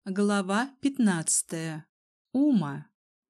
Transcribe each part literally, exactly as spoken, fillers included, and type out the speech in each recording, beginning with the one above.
Глава пятнадцатая. Ума.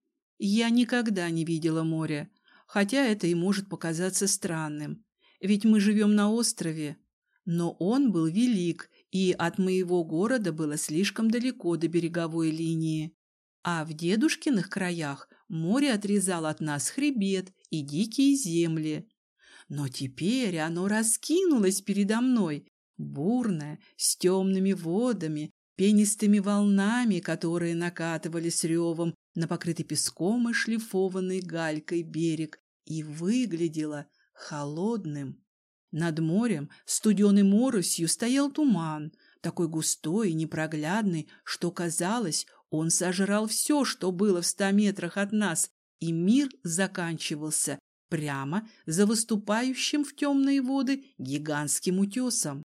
Я никогда не видела моря, хотя это и может показаться странным, ведь мы живем на острове. Но он был велик, и от моего города было слишком далеко до береговой линии. А в дедушкиных краях море отрезало от нас хребет и дикие земли. Но теперь оно раскинулось передо мной, бурное, с темными водами, пенистыми волнами, которые накатывали с ревом на покрытый песком и шлифованный галькой берег, и выглядело холодным. Над морем студеной моросью стоял туман, такой густой и непроглядный, что, казалось, он сожрал все, что было в ста метрах от нас, и мир заканчивался прямо за выступающим в темные воды гигантским утесом.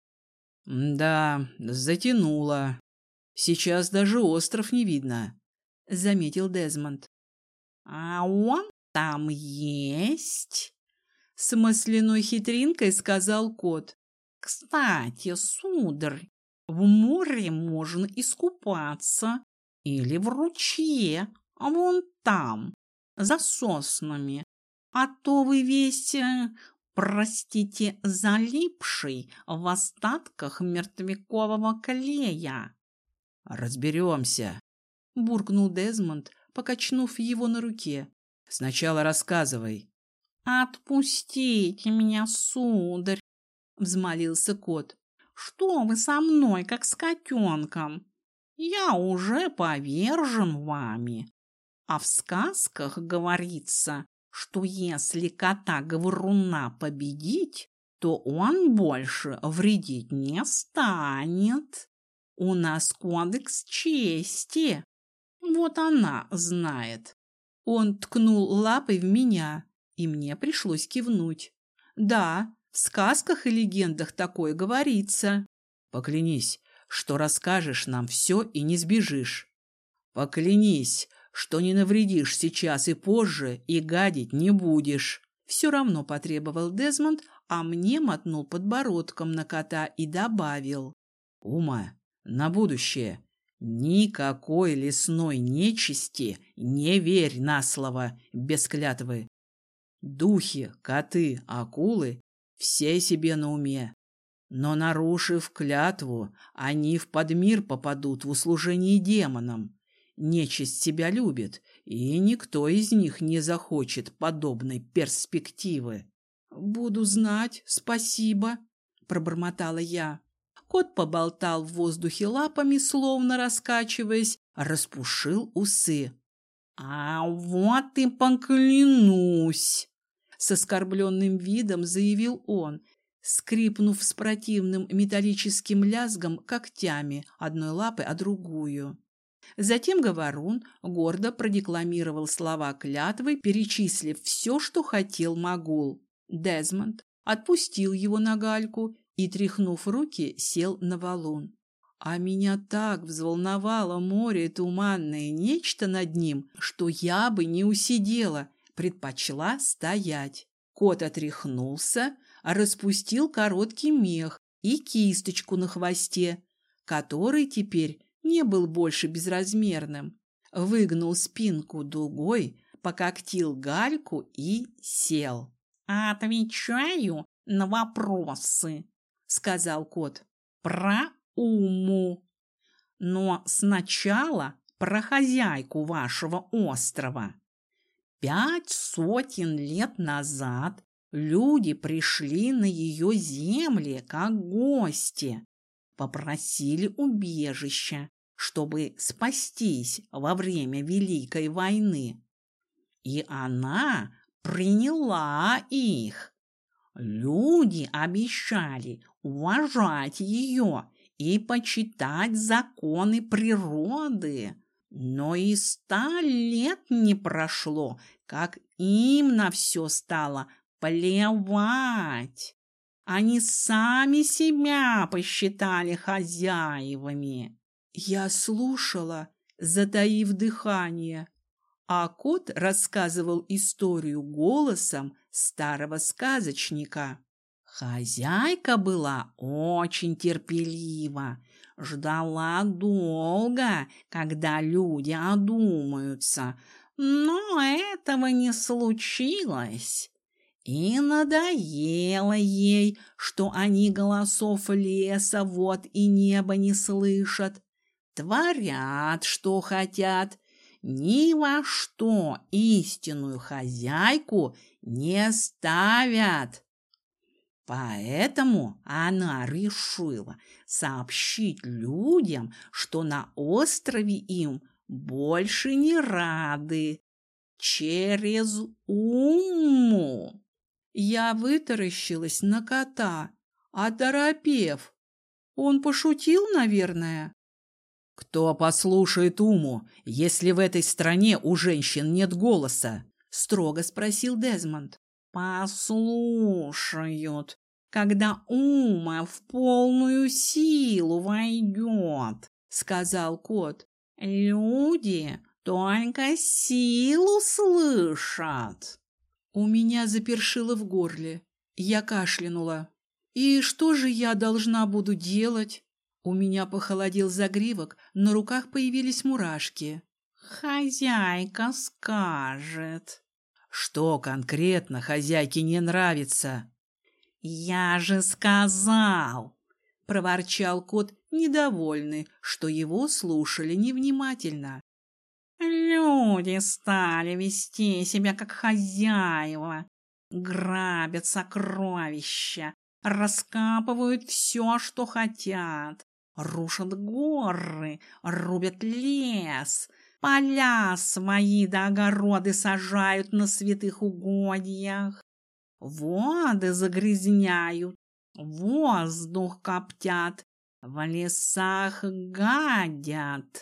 «Да, затянуло. Сейчас даже остров не видно», — заметил Дезмонд. «А он там есть?» — с масляной хитринкой сказал кот. «Кстати, сударь, в море можно искупаться или в ручье, а вон там, за соснами. А то вы весь, э, простите, залипший в остатках мертвякового клея». «Разберемся», — буркнул Дезмонд, покачнув его на руке. «Сначала рассказывай». «Отпустите меня, сударь», — взмолился кот. «Что вы со мной, как с котенком? Я уже повержен вами. А в сказках говорится, что если кота-говоруна победить, то он больше вредить не станет. У нас кодекс чести. Вот она знает». Он ткнул лапой в меня, и мне пришлось кивнуть. «Да, в сказках и легендах такое говорится». «Поклянись, что расскажешь нам все и не сбежишь. Поклянись, что не навредишь сейчас и позже, и гадить не будешь». Все равно потребовал Дезмонд, а мне мотнул подбородком на кота и добавил. «Ума, на будущее. Никакой лесной нечисти не верь на слово без клятвы. Духи, коты, акулы — все себе на уме. Но, нарушив клятву, они в подмир попадут в услужение демонам. Нечисть себя любит, и никто из них не захочет подобной перспективы». «Буду знать, спасибо», — пробормотала я. Кот поболтал в воздухе лапами, словно раскачиваясь, распушил усы. «А вот и поклянусь!» — с оскорбленным видом заявил он, скрипнув с противным металлическим лязгом когтями одной лапы о другую. Затем говорун гордо продекламировал слова клятвы, перечислив все, что хотел могул. Дезмонд отпустил его на гальку и, тряхнув руки, сел на валун. А меня так взволновало море и туманное нечто над ним, что я бы не усидела, предпочла стоять. Кот отряхнулся, распустил короткий мех и кисточку на хвосте, который теперь не был больше безразмерным. Выгнул спинку дугой, пококтил гальку и сел. «Отвечаю на вопросы», — сказал кот, — «про Уму. Но сначала про хозяйку вашего острова. Пять сотен лет назад люди пришли на ее земли как гости, попросили убежища, чтобы спастись во время Великой войны. И она приняла их. Люди обещали уважать ее и почитать законы природы. Но и ста лет не прошло, как им на все стало плевать. Они сами себя посчитали хозяевами. Я слушала, затаив дыхание, а кот рассказывал историю голосом старого сказочника. Хозяйка была очень терпелива, ждала долго, когда люди одумаются, но этого не случилось. И надоело ей, что они голосов леса вот и неба не слышат. Творят, что хотят, ни во что истинную хозяйку не ставят. Поэтому она решила сообщить людям, что на острове им больше не рады. Через Уму. Я вытаращилась на кота, оторопев. Он пошутил, наверное? «Кто послушает Уму, если в этой стране у женщин нет голоса?» — строго спросил Дезмонд. «Послушают, когда Ума в полную силу войдет», — сказал кот. «Люди только силу слышат». У меня запершило в горле. Я кашлянула. «И что же я должна буду делать?» У меня похолодел загривок, на руках появились мурашки. «Хозяйка скажет». «Что конкретно хозяйке не нравится?» «Я же сказал!» — проворчал кот, недовольный, что его слушали невнимательно. «Люди стали вести себя как хозяева, грабят сокровища, раскапывают все, что хотят, рушат горы, рубят лес, поля свои да огороды сажают на святых угодьях, воды загрязняют, воздух коптят, в лесах гадят,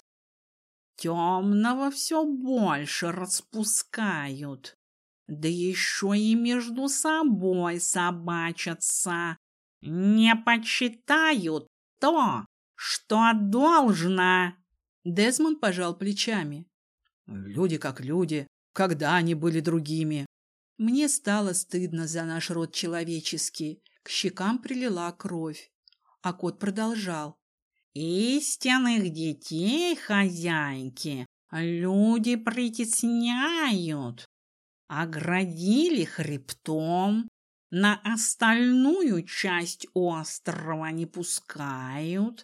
темного все больше распускают, да еще и между собой собачатся, не почитают то, что должно». Дезмонд пожал плечами. «Люди как люди. Когда они были другими?» Мне стало стыдно за наш род человеческий. К щекам прилила кровь. А кот продолжал. «Истинных детей хозяйки люди притесняют, оградили хребтом, на остальную часть острова не пускают.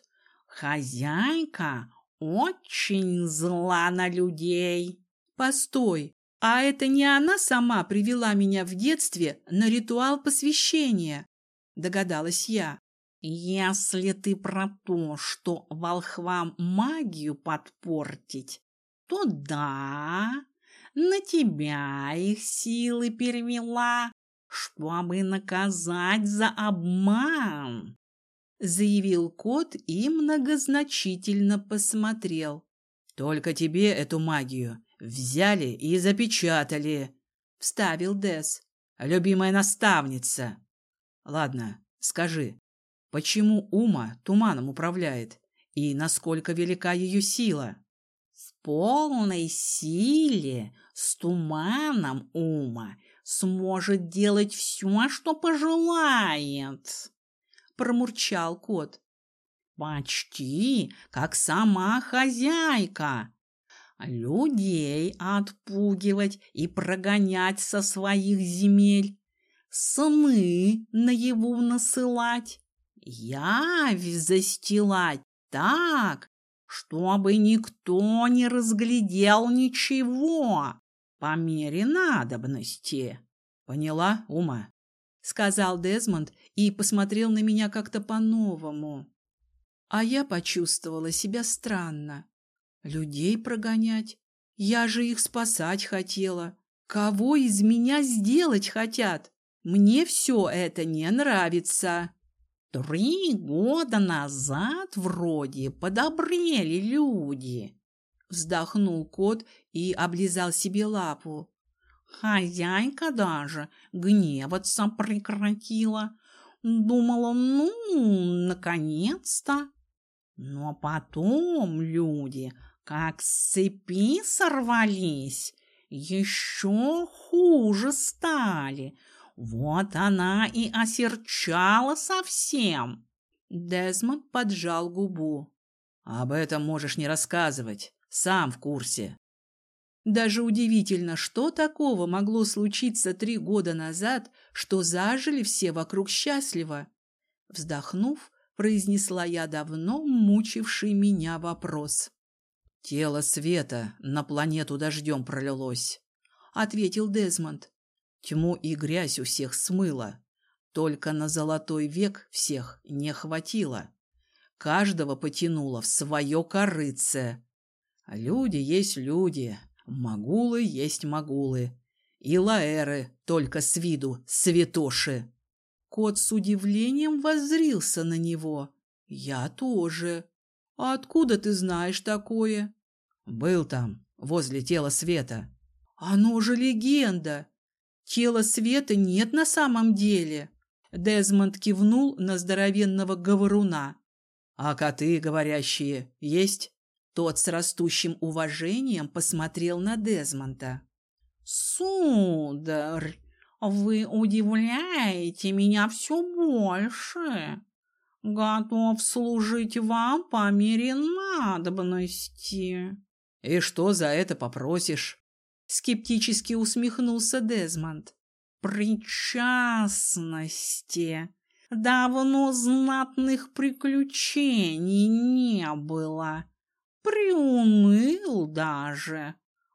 Хозяйка очень зла на людей». «Постой, а это не она сама привела меня в детстве на ритуал посвящения?» Догадалась я. «Если ты про то, что волхвам магию подпортить, то да, на тебя их силы перевела, чтобы наказать за обман», — заявил кот и многозначительно посмотрел. «Только тебе эту магию взяли и запечатали», — вставил Дез. «Любимая наставница. Ладно, скажи, почему Ума туманом управляет и насколько велика ее сила?» «В полной силе с туманом Ума сможет делать все, что пожелает», — промурчал кот. «Почти как сама хозяйка. Людей отпугивать и прогонять со своих земель, сны наяву насылать, явь застилать так, чтобы никто не разглядел ничего по мере надобности». «Поняла, Ума?» — сказал Дезмонд и посмотрел на меня как-то по-новому. А я почувствовала себя странно. Людей прогонять? Я же их спасать хотела. Кого из меня сделать хотят? Мне все это не нравится. «Три года назад вроде подобрели люди», — вздохнул кот и облизал себе лапу. «Хозяйка даже гневаться прекратила. Думала, ну, наконец-то. Но потом люди, как с цепи сорвались, еще хуже стали. Вот она и осерчала совсем». Дезмонд поджал губу. Об этом можешь не рассказывать. Сам в курсе. Даже удивительно, что такого могло случиться три года назад, что зажили все вокруг счастливо. Вздохнув, произнесла я давно мучивший меня вопрос. «Тело Света на планету дождем пролилось», — ответил Дезмонд. «Тьму и грязь у всех смыло. Только на золотой век всех не хватило. Каждого потянуло в свое корыце. Люди есть люди, магулы есть магулы. И лаэры только с виду святоши». Кот с удивлением воззрился на него. Я тоже. «А откуда ты знаешь такое?» «Был там, возле тела Света». «Оно же легенда. Тела Света нет на самом деле». Дезмонд кивнул на здоровенного говоруна. «А коты говорящие есть?» Тот с растущим уважением посмотрел на Дезмонда. «Сударь, вы удивляете меня все больше. Готов служить вам по мере надобности». «И что за это попросишь?» Скептически усмехнулся Дезмонд. «Причастности. Давно знатных приключений не было. Приуныл даже.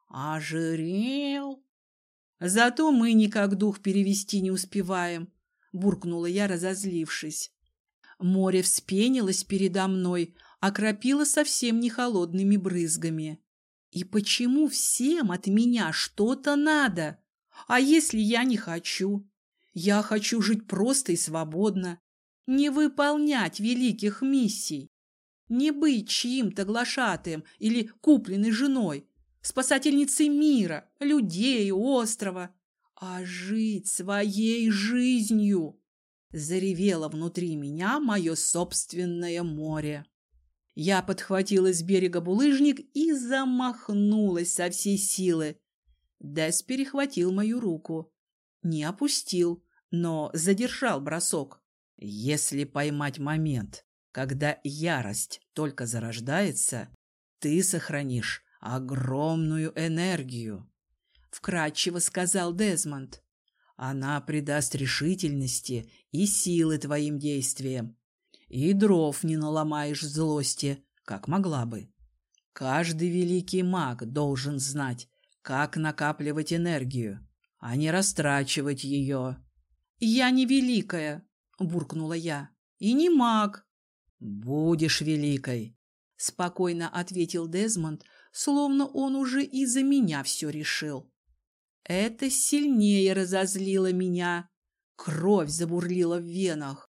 Ожирел». «Зато мы никак дух перевести не успеваем», — буркнула я, разозлившись. Море вспенилось передо мной, окропило совсем не холодными брызгами. И почему всем от меня что-то надо? А если я не хочу? Я хочу жить просто и свободно, не выполнять великих миссий, не быть чьим-то глашатаем или купленной женой, спасательницей мира, людей, острова, а жить своей жизнью. Заревело внутри меня мое собственное море. Я подхватила с берега булыжник и замахнулась со всей силы. Дес перехватил мою руку. Не опустил, но задержал бросок. «Если поймать момент, когда ярость только зарождается, ты сохранишь огромную энергию», — вкратчиво сказал Дезмонд. «Она придаст решительности и силы твоим действиям. И дров не наломаешь злости, как могла бы. Каждый великий маг должен знать, как накапливать энергию, а не растрачивать ее». «Я не великая», — буркнула я, — «и не маг». «Будешь великой», — спокойно ответил Дезмонд, словно он уже и за меня все решил. Это сильнее разозлило меня. Кровь забурлила в венах.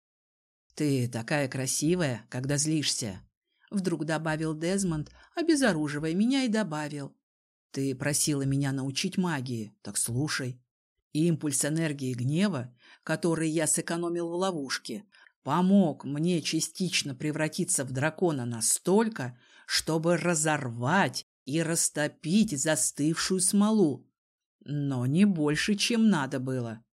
«Ты такая красивая, когда злишься», — вдруг добавил Дезмонд, обезоруживая меня, и добавил. «Ты просила меня научить магии, так слушай. Импульс энергии гнева, который я сэкономил в ловушке, помог мне частично превратиться в дракона настолько, чтобы разорвать и растопить застывшую смолу. Но не больше, чем надо было.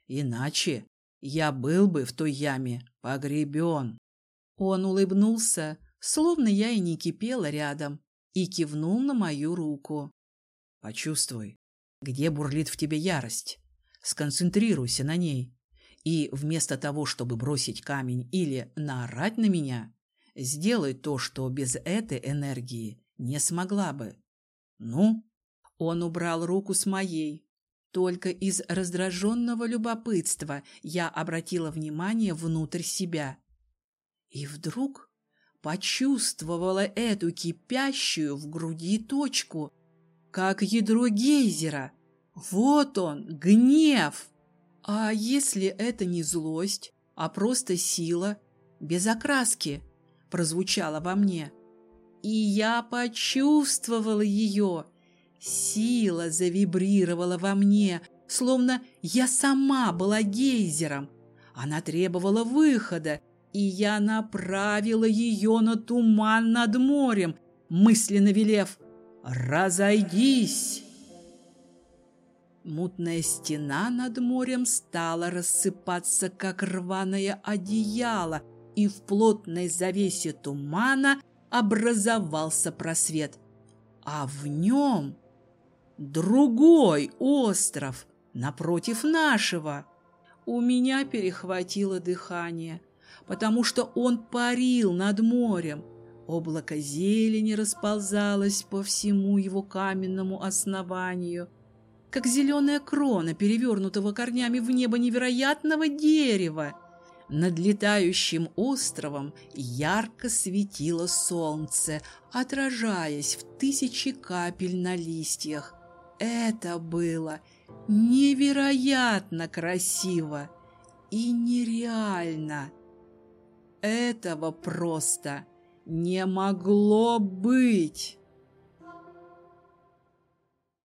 Иначе я был бы в той яме погребен». Он улыбнулся, словно я и не кипела рядом, и кивнул на мою руку. «Почувствуй, где бурлит в тебе ярость. Сконцентрируйся на ней. И вместо того, чтобы бросить камень или наорать на меня, сделай то, что без этой энергии не смогла бы. Ну?» Он убрал руку с моей. Только из раздраженного любопытства я обратила внимание внутрь себя. И вдруг почувствовала эту кипящую в груди точку, как ядро гейзера. Вот он, гнев! А если это не злость, а просто сила, без окраски, прозвучала во мне. И я почувствовала ее. Сила завибрировала во мне, словно я сама была гейзером. Она требовала выхода, и я направила ее на туман над морем, мысленно велев «Разойдись!». Мутная стена над морем стала рассыпаться, как рваное одеяло, и в плотной завесе тумана образовался просвет, а в нем другой остров напротив нашего. У меня перехватило дыхание, потому что он парил над морем. Облако зелени расползалось по всему его каменному основанию, как зеленая крона перевернутого корнями в небо невероятного дерева. Над летающим островом ярко светило солнце, отражаясь в тысячи капель на листьях. Это было невероятно красиво и нереально. Этого просто не могло быть.